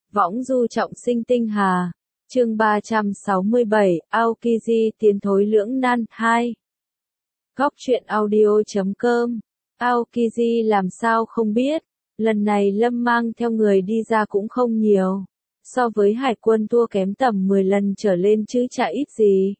Võng du trọng sinh tinh hà. Chương 367, Aokiji tiến thối lưỡng nan 2. Góc truyện audio.com. Aokiji làm sao không biết, lần này Lâm mang theo người đi ra cũng không nhiều. So với hải quân thua kém tầm 10 lần trở lên chứ chả ít gì.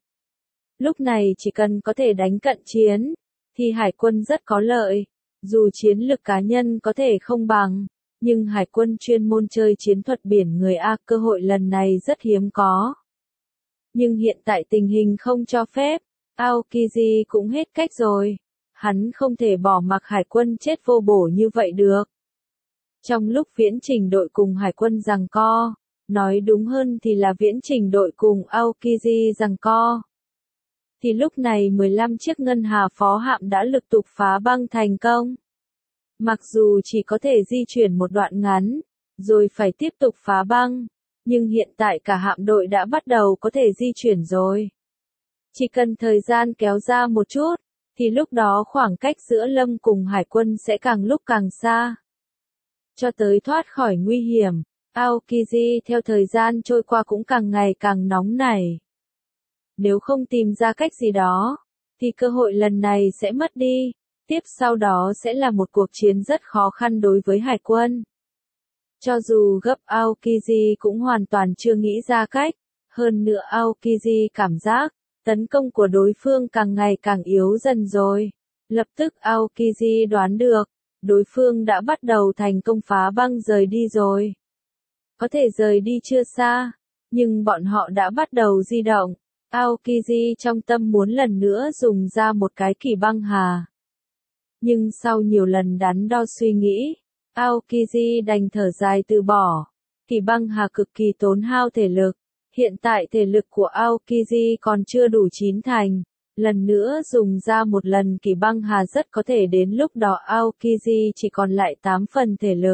Lúc này chỉ cần có thể đánh cận chiến, thì hải quân rất có lợi. Dù chiến lực cá nhân có thể không bằng, nhưng hải quân chuyên môn chơi chiến thuật biển người A, cơ hội lần này rất hiếm có. Nhưng hiện tại tình hình không cho phép, Aokiji cũng hết cách rồi. Hắn không thể bỏ mặc hải quân chết vô bổ như vậy được. Trong lúc viễn chỉnh đội cùng hải quân giằng co, nói đúng hơn thì là viễn chỉnh đội cùng Aokiji giằng co, thì lúc này 15 chiếc ngân hà phó hạm đã lực tục phá băng thành công. Mặc dù chỉ có thể di chuyển một đoạn ngắn, rồi phải tiếp tục phá băng, nhưng hiện tại cả hạm đội đã bắt đầu có thể di chuyển rồi. Chỉ cần thời gian kéo ra một chút, thì lúc đó khoảng cách giữa Lâm cùng hải quân sẽ càng lúc càng xa. Cho tới thoát khỏi nguy hiểm, Aokiji theo thời gian trôi qua cũng càng ngày càng nóng nảy. Nếu không tìm ra cách gì đó, thì cơ hội lần này sẽ mất đi. Tiếp sau đó sẽ là một cuộc chiến rất khó khăn đối với hải quân. Cho dù gấp, Aokiji cũng hoàn toàn chưa nghĩ ra cách. Hơn nữa Aokiji cảm giác, tấn công của đối phương càng ngày càng yếu dần rồi. Lập tức Aokiji đoán được, đối phương đã bắt đầu thành công phá băng rời đi rồi. Có thể rời đi chưa xa, nhưng bọn họ đã bắt đầu di động. Aokiji trong tâm muốn lần nữa dùng ra một cái kỳ băng hà. Nhưng sau nhiều lần đắn đo suy nghĩ, Aokiji đành thở dài từ bỏ. Kỳ băng hà cực kỳ tốn hao thể lực. Hiện tại thể lực của Aokiji còn chưa đủ 9 thành. Lần nữa dùng ra một lần kỳ băng hà rất có thể đến lúc đó Aokiji chỉ còn lại 8 phần thể lực.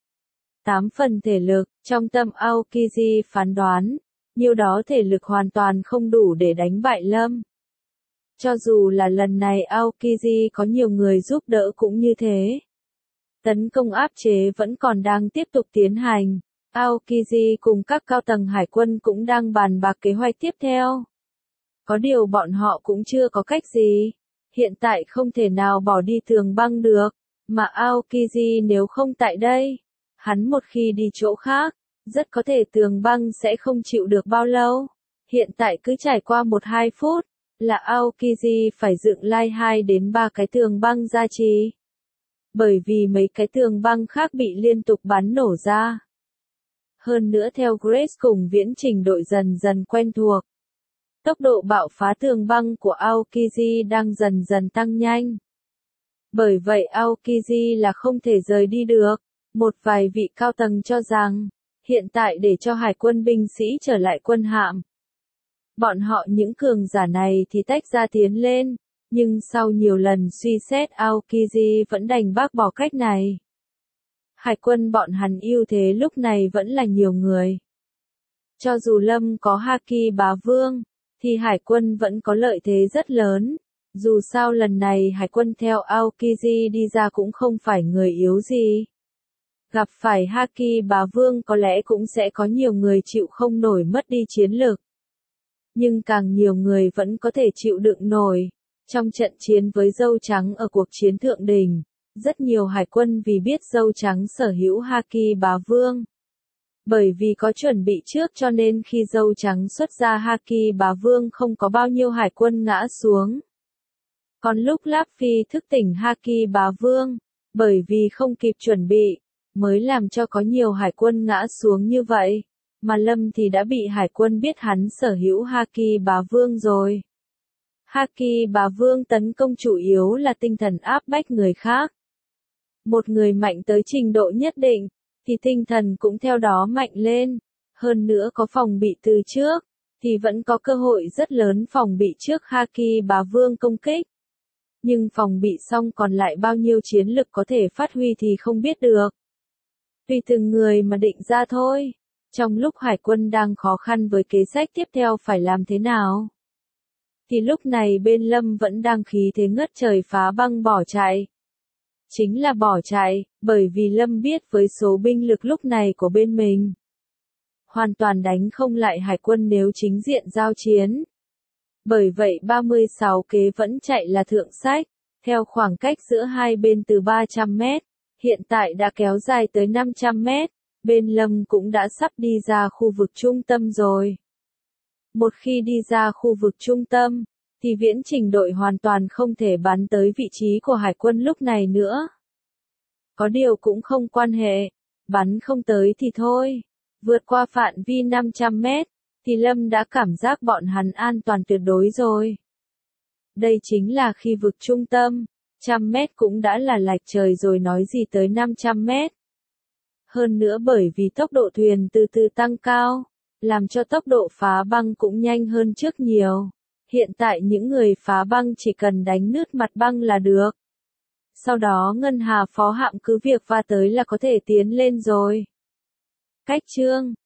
8 phần thể lực, trong tâm Aokiji phán đoán, nhiêu đó thể lực hoàn toàn không đủ để đánh bại Lâm. Cho dù là lần này Aokiji có nhiều người giúp đỡ cũng như thế. Tấn công áp chế vẫn còn đang tiếp tục tiến hành. Aokiji cùng các cao tầng hải quân cũng đang bàn bạc kế hoạch tiếp theo. Có điều bọn họ cũng chưa có cách gì. Hiện tại không thể nào bỏ đi tường băng được. Mà Aokiji nếu không tại đây, hắn một khi đi chỗ khác, rất có thể tường băng sẽ không chịu được bao lâu. Hiện tại cứ trải qua 1-2 phút, là Aokiji phải dựng lai 2 đến 3 cái tường băng gia trì. Bởi vì mấy cái tường băng khác bị liên tục bắn nổ ra. Hơn nữa theo Grace cùng viễn chỉnh đội dần dần quen thuộc. Tốc độ bạo phá tường băng của Aokiji đang dần dần tăng nhanh. Bởi vậy Aokiji là không thể rời đi được. Một vài vị cao tầng cho rằng, hiện tại để cho hải quân binh sĩ trở lại quân hạm. Bọn họ những cường giả này thì tách ra tiến lên, nhưng sau nhiều lần suy xét Aokiji vẫn đành bác bỏ cách này. Hải quân bọn hắn ưu thế lúc này vẫn là nhiều người. Cho dù Lâm có Haki bá vương, thì hải quân vẫn có lợi thế rất lớn. Dù sao lần này hải quân theo Aokiji đi ra cũng không phải người yếu gì. Gặp phải Haki bá vương có lẽ cũng sẽ có nhiều người chịu không nổi mất đi chiến lực. Nhưng càng nhiều người vẫn có thể chịu đựng nổi. Trong trận chiến với dâu trắng ở cuộc chiến thượng đỉnh, rất nhiều hải quân vì biết dâu trắng sở hữu Haki bá vương. Bởi vì có chuẩn bị trước cho nên khi dâu trắng xuất ra Haki bá vương không có bao nhiêu hải quân ngã xuống. Còn lúc Luffy thức tỉnh Haki bá vương, bởi vì không kịp chuẩn bị, mới làm cho có nhiều hải quân ngã xuống như vậy. Mà Lâm thì đã bị hải quân biết hắn sở hữu Haki bá vương rồi. Haki bá vương tấn công chủ yếu là tinh thần áp bách người khác. Một người mạnh tới trình độ nhất định, thì tinh thần cũng theo đó mạnh lên. Hơn nữa có phòng bị từ trước, thì vẫn có cơ hội rất lớn phòng bị trước Haki bá vương công kích. Nhưng phòng bị xong còn lại bao nhiêu chiến lực có thể phát huy thì không biết được. Tùy từng người mà định ra thôi. Trong lúc hải quân đang khó khăn với kế sách tiếp theo phải làm thế nào, thì lúc này bên Lâm vẫn đang khí thế ngất trời phá băng bỏ chạy. Chính là bỏ chạy, bởi vì Lâm biết với số binh lực lúc này của bên mình, hoàn toàn đánh không lại hải quân nếu chính diện giao chiến. Bởi vậy 36 kế vẫn chạy là thượng sách, theo khoảng cách giữa hai bên từ 300 mét, hiện tại đã kéo dài tới 500 mét, bên Lâm cũng đã sắp đi ra khu vực trung tâm rồi. Một khi đi ra khu vực trung tâm, thì viễn trình đội hoàn toàn không thể bắn tới vị trí của hải quân lúc này nữa. Có điều cũng không quan hệ, bắn không tới thì thôi, vượt qua phạm vi 500 mét, thì Lâm đã cảm giác bọn hắn an toàn tuyệt đối rồi. Đây chính là khi vực trung tâm, 100 mét cũng đã là lệch trời rồi nói gì tới 500 mét. Hơn nữa bởi vì tốc độ thuyền từ từ tăng cao, làm cho tốc độ phá băng cũng nhanh hơn trước nhiều. Hiện tại những người phá băng chỉ cần đánh nứt mặt băng là được. Sau đó ngân hà phó hạm cứ việc va tới là có thể tiến lên rồi. Cách chương